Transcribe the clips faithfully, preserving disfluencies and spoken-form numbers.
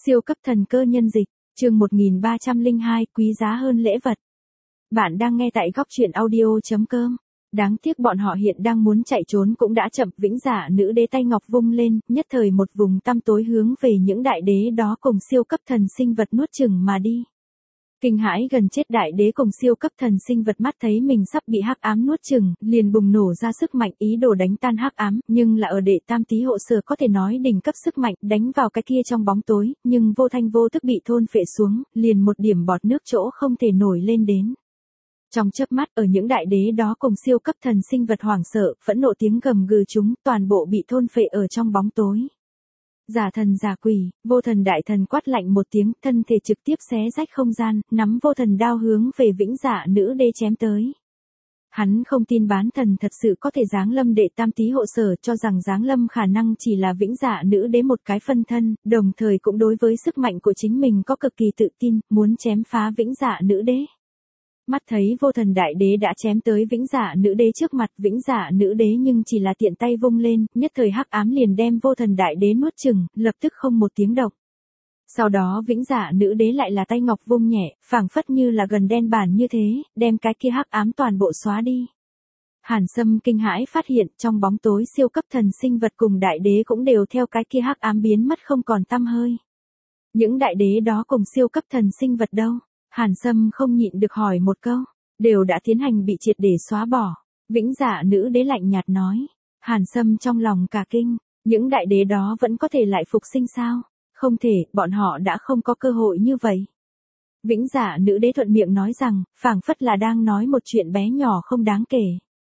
Siêu cấp thần cơ nhân dịch, chương một nghìn ba trăm lẻ hai, quý giá hơn lễ vật. Bạn đang nghe tại góc truyện audio chấm com. Đáng tiếc bọn họ hiện đang muốn chạy trốn cũng đã chậm. Vĩnh Dạ Nữ Đế tay ngọc vung lên, nhất thời một vùng tăm tối hướng về những đại đế đó cùng siêu cấp thần sinh vật nuốt chửng mà đi. Kinh hãi gần chết đại đế cùng siêu cấp thần sinh vật mắt thấy mình sắp bị hắc ám nuốt chửng, liền bùng nổ ra sức mạnh ý đồ đánh tan hắc ám, nhưng là ở đệ tam tí hộ sở có thể nói đỉnh cấp sức mạnh, đánh vào cái kia trong bóng tối, nhưng vô thanh vô tức bị thôn phệ xuống, liền một điểm bọt nước chỗ không thể nổi lên đến. Trong chớp mắt ở những đại đế đó cùng siêu cấp thần sinh vật hoảng sợ, phẫn nộ tiếng gầm gừ chúng, toàn bộ bị thôn phệ ở trong bóng tối. Giả thần giả quỷ, vô thần đại thần quát lạnh một tiếng, thân thể trực tiếp xé rách không gian, nắm vô thần đao hướng về Vĩnh Dạ Nữ Đế chém tới. Hắn không tin bán thần thật sự có thể giáng lâm đệ tam tí hộ sở, cho rằng giáng lâm khả năng chỉ là Vĩnh Dạ Nữ Đế một cái phân thân, đồng thời cũng đối với sức mạnh của chính mình có cực kỳ tự tin, muốn chém phá Vĩnh Dạ Nữ Đế. Mắt thấy vô thần đại đế đã chém tới Vĩnh Dạ Nữ Đế trước mặt, Vĩnh Dạ Nữ Đế nhưng chỉ là tiện tay vung lên, nhất thời hắc ám liền đem vô thần đại đế nuốt chửng, lập tức không một tiếng động. Sau đó Vĩnh Dạ Nữ Đế lại là tay ngọc vung nhẹ, phảng phất như là gần đen bản như thế, đem cái kia hắc ám toàn bộ xóa đi. Hàn Sâm kinh hãi phát hiện trong bóng tối siêu cấp thần sinh vật cùng đại đế cũng đều theo cái kia hắc ám biến mất không còn tăm hơi. Những đại đế đó cùng siêu cấp thần sinh vật đâu? Hàn Sâm không nhịn được hỏi một câu, đều đã tiến hành bị triệt để xóa bỏ. Vĩnh Dạ Nữ Đế lạnh nhạt nói. Hàn Sâm trong lòng cả kinh, những đại đế đó vẫn có thể lại phục sinh sao? Không thể, bọn họ đã không có cơ hội như vậy. Vĩnh Dạ Nữ Đế thuận miệng nói rằng, phảng phất là đang nói một chuyện bé nhỏ không đáng kể.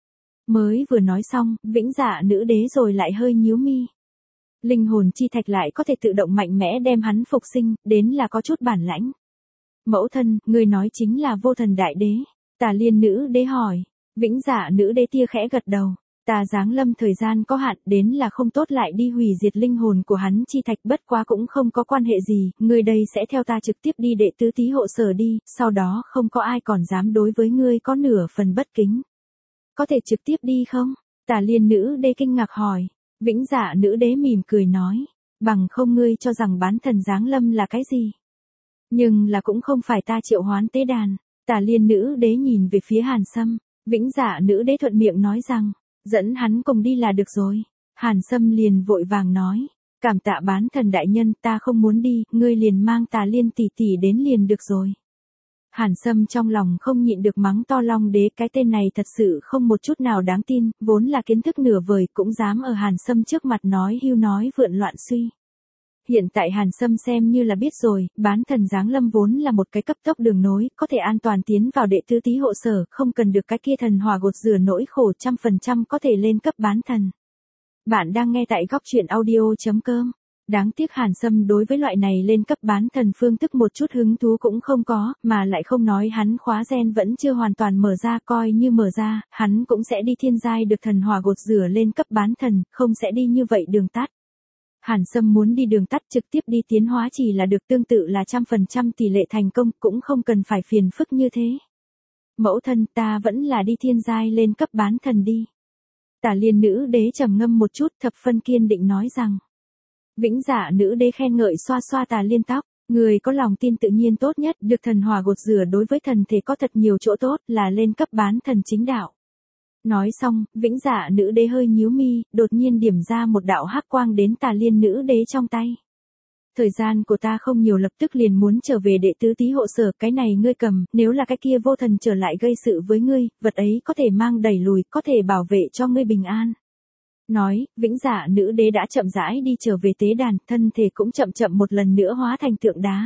Mới vừa nói xong, Vĩnh Dạ Nữ Đế rồi lại hơi nhíu mi. Linh hồn chi thạch lại có thể tự động mạnh mẽ đem hắn phục sinh, đến là có chút bản lãnh. Mẫu thân, người nói chính là vô thần đại đế. Tà Liên Nữ Đế hỏi. Vĩnh Dạ Nữ Đế tia khẽ gật đầu. Ta giáng lâm thời gian có hạn, đến là không tốt lại đi hủy diệt linh hồn của hắn chi thạch, bất quá cũng không có quan hệ gì, ngươi đây sẽ theo ta trực tiếp đi đệ tứ tí hộ sở đi, sau đó không có ai còn dám đối với ngươi có nửa phần bất kính. Có thể trực tiếp đi không? Tà Liên Nữ Đế kinh ngạc hỏi. Vĩnh Dạ Nữ Đế mỉm cười nói. Bằng không ngươi cho rằng bán thần giáng lâm là cái gì? Nhưng là cũng không phải ta triệu hoán tế đàn. Tà Liên Nữ Đế nhìn về phía Hàn Sâm. Vĩnh Dạ Nữ Đế thuận miệng nói rằng, dẫn hắn cùng đi là được rồi. Hàn Sâm liền vội vàng nói, cảm tạ bán thần đại nhân, ta không muốn đi, ngươi liền mang Tà Liên tỷ tỷ đến liền được rồi. Hàn Sâm trong lòng không nhịn được mắng to Long Đế, cái tên này thật sự không một chút nào đáng tin, vốn là kiến thức nửa vời cũng dám ở Hàn Sâm trước mặt nói hưu nói vượn loạn suy. Hiện tại Hàn Sâm xem như là biết rồi, bán thần giáng lâm vốn là một cái cấp tốc đường nối, có thể an toàn tiến vào đệ tứ tí hộ sở, không cần được cái kia thần hỏa gột rửa nỗi khổ, trăm phần trăm có thể lên cấp bán thần. Bạn đang nghe tại góc truyện audio chấm com. Đáng tiếc Hàn Sâm đối với loại này lên cấp bán thần phương thức một chút hứng thú cũng không có, mà lại không nói hắn khóa gen vẫn chưa hoàn toàn mở ra, coi như mở ra, hắn cũng sẽ đi thiên giai được thần hỏa gột rửa lên cấp bán thần, không sẽ đi như vậy đường tắt. Hàn Sâm muốn đi đường tắt trực tiếp đi tiến hóa chỉ là được, tương tự là trăm phần trăm tỷ lệ thành công, cũng không cần phải phiền phức như thế. Mẫu thân, ta vẫn là đi thiên giai lên cấp bán thần đi. Tà Liên Nữ Đế trầm ngâm một chút, thập phân kiên định nói rằng. Vĩnh Dạ Nữ Đế khen ngợi xoa xoa Tà Liên tóc, người có lòng tin tự nhiên tốt nhất, được thần hỏa gột rửa đối với thần thể có thật nhiều chỗ tốt, là lên cấp bán thần chính đạo. Nói xong, Vĩnh Dạ Nữ Đế hơi nhíu mi, đột nhiên điểm ra một đạo hắc quang đến Tà Liên Nữ Đế trong tay. Thời gian của ta không nhiều, lập tức liền muốn trở về đệ tứ tí hộ sở, cái này ngươi cầm, nếu là cái kia vô thần trở lại gây sự với ngươi, vật ấy có thể mang đẩy lùi, có thể bảo vệ cho ngươi bình an. Nói, Vĩnh Dạ Nữ Đế đã chậm rãi đi trở về tế đàn, thân thể cũng chậm chậm một lần nữa hóa thành tượng đá.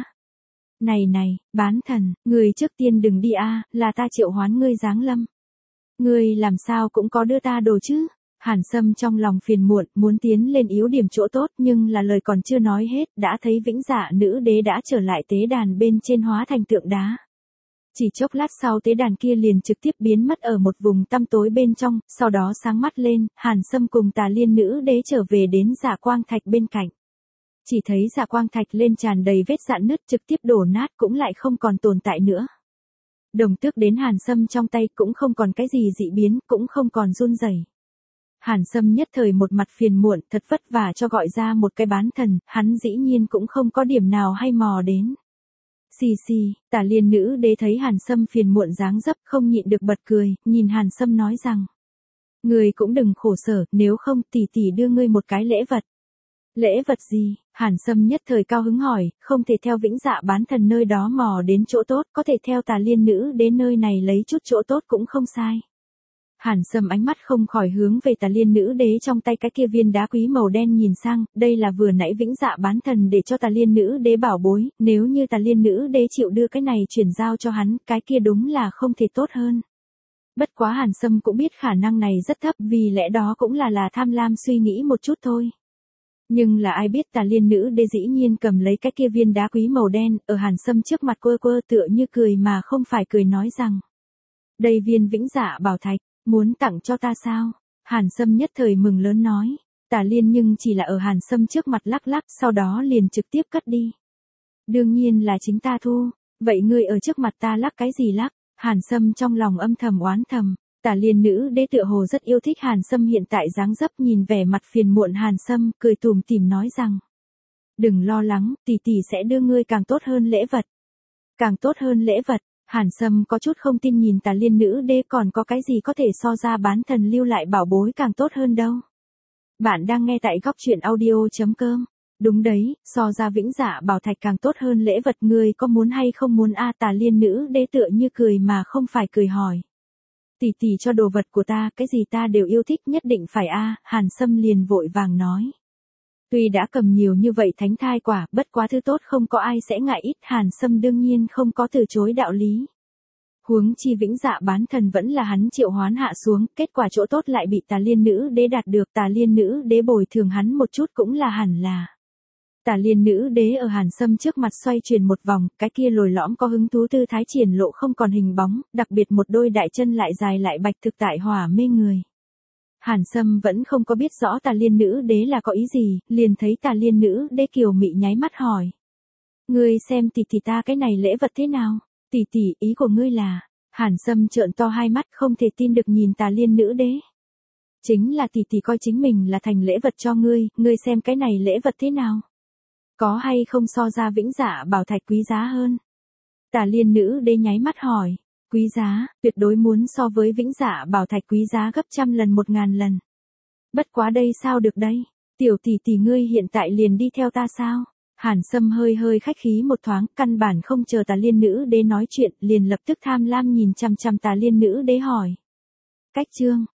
Này này, bán thần, ngươi trước tiên đừng đi a, là ta triệu hoán ngươi giáng lâm. Ngươi làm sao cũng có đưa ta đồ chứ? Hàn Sâm trong lòng phiền muộn, muốn tiến lên yếu điểm chỗ tốt, nhưng là lời còn chưa nói hết, đã thấy Vĩnh Dạ Nữ Đế đã trở lại tế đàn bên trên hóa thành tượng đá. Chỉ chốc lát sau tế đàn kia liền trực tiếp biến mất ở một vùng tăm tối bên trong, sau đó sáng mắt lên, Hàn Sâm cùng Tà Liên Nữ Đế trở về đến Dạ Quang Thạch bên cạnh. Chỉ thấy Dạ Quang Thạch lên tràn đầy vết rạn nứt, trực tiếp đổ nát cũng lại không còn tồn tại nữa. Đồng tước đến Hàn Sâm trong tay cũng không còn cái gì dị biến, cũng không còn run rẩy. Hàn Sâm nhất thời một mặt phiền muộn, thật vất vả cho gọi ra một cái bán thần, hắn dĩ nhiên cũng không có điểm nào hay mò đến. Xì xì, Tả Liên nữ đế thấy Hàn Sâm phiền muộn dáng dấp không nhịn được bật cười, nhìn Hàn Sâm nói rằng. Ngươi cũng đừng khổ sở, nếu không tỷ tỷ đưa ngươi một cái lễ vật. Lễ vật gì? Hàn Sâm nhất thời cao hứng hỏi, không thể theo Vĩnh Dạ bán thần nơi đó mò đến chỗ tốt, có thể theo Tà Liên nữ đến nơi này lấy chút chỗ tốt cũng không sai. Hàn Sâm ánh mắt không khỏi hướng về Tà Liên nữ đế trong tay cái kia viên đá quý màu đen nhìn sang, đây là vừa nãy Vĩnh Dạ bán thần để cho Tà Liên nữ đế bảo bối, nếu như Tà Liên nữ đế chịu đưa cái này chuyển giao cho hắn, cái kia đúng là không thể tốt hơn. Bất quá Hàn Sâm cũng biết khả năng này rất thấp, vì lẽ đó cũng là là tham lam suy nghĩ một chút thôi. Nhưng là ai biết Tà Liên nữ đế dĩ nhiên cầm lấy cái kia viên đá quý màu đen, ở Hàn Sâm trước mặt quơ quơ tựa như cười mà không phải cười nói rằng. Đây viên Vĩnh Dạ bảo thạch, muốn tặng cho ta sao? Hàn Sâm nhất thời mừng lớn nói. Tà Liên nhưng chỉ là ở Hàn Sâm trước mặt lắc lắc, sau đó liền trực tiếp cất đi. Đương nhiên là chính ta thu, vậy ngươi ở trước mặt ta lắc cái gì lắc? Hàn Sâm trong lòng âm thầm oán thầm. Tà Liên nữ đế tựa hồ rất yêu thích Hàn Sâm hiện tại dáng dấp, nhìn vẻ mặt phiền muộn Hàn Sâm, cười tủm tỉm nói rằng. Đừng lo lắng, tỷ tỷ sẽ đưa ngươi càng tốt hơn lễ vật. Càng tốt hơn lễ vật, Hàn Sâm có chút không tin nhìn Tà Liên nữ đế, còn có cái gì có thể so ra bán thần lưu lại bảo bối càng tốt hơn đâu. Bạn đang nghe tại góc truyện audio chấm com. Đúng đấy, so ra Vĩnh Dạ bảo thạch càng tốt hơn lễ vật, ngươi có muốn hay không muốn a? Tà Liên nữ đế tựa như cười mà không phải cười hỏi. Tỷ tỷ cho đồ vật của ta, cái gì ta đều yêu thích, nhất định phải a. Hàn Sâm liền vội vàng nói. Tuy đã cầm nhiều như vậy thánh thai quả, bất quá thứ tốt không có ai sẽ ngại ít, Hàn Sâm đương nhiên không có từ chối đạo lý. Huống chi Vĩnh Dạ bán thần vẫn là hắn triệu hoán hạ xuống, kết quả chỗ tốt lại bị Tà Liên nữ đế đạt được, Tà Liên nữ đế bồi thường hắn một chút cũng là hẳn là. Tà Liên nữ đế ở Hàn Sâm trước mặt xoay chuyển một vòng, cái kia lồi lõm có hứng thú tư thái triển lộ không còn hình bóng, đặc biệt một đôi đại chân lại dài lại bạch, thực tại hỏa mê người. Hàn Sâm vẫn không có biết rõ Tà Liên nữ đế là có ý gì, liền thấy Tà Liên nữ đế kiều mị nháy mắt hỏi. Ngươi xem tỷ tỷ ta cái này lễ vật thế nào? Tỷ tỷ, ý của ngươi là? Hàn Sâm trợn to hai mắt không thể tin được nhìn Tà Liên nữ đế. Chính là tỷ tỷ coi chính mình là thành lễ vật cho ngươi, ngươi xem cái này lễ vật thế nào? Có hay không so ra Vĩnh Dạ bảo thạch quý giá hơn? Tà Liên nữ đế nháy mắt hỏi. Quý giá, tuyệt đối muốn so với Vĩnh Dạ bảo thạch quý giá gấp trăm lần một ngàn lần. Bất quá đây sao được đây? Tiểu tỷ tỷ ngươi hiện tại liền đi theo ta sao? Hàn Sâm hơi hơi khách khí một thoáng, căn bản không chờ Tà Liên nữ đế nói chuyện, liền lập tức tham lam nhìn chằm chằm Tà Liên nữ đế hỏi. Cách chương,